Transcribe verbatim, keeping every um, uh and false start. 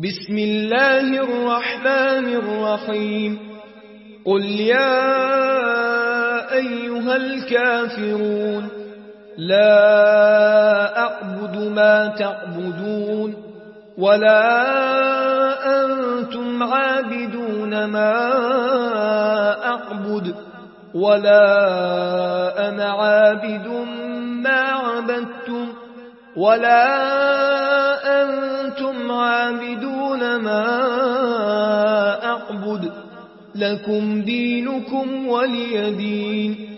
بسم الله الرحمن الرحيم قل يا أيها الكافرون لا أعبد ما تعبدون ولا أنتم عابدون ما أعبد ولا أنا عابد ما عبدتم ولا أنتم عابدون ما أعبد لكم دينكم ولي دين.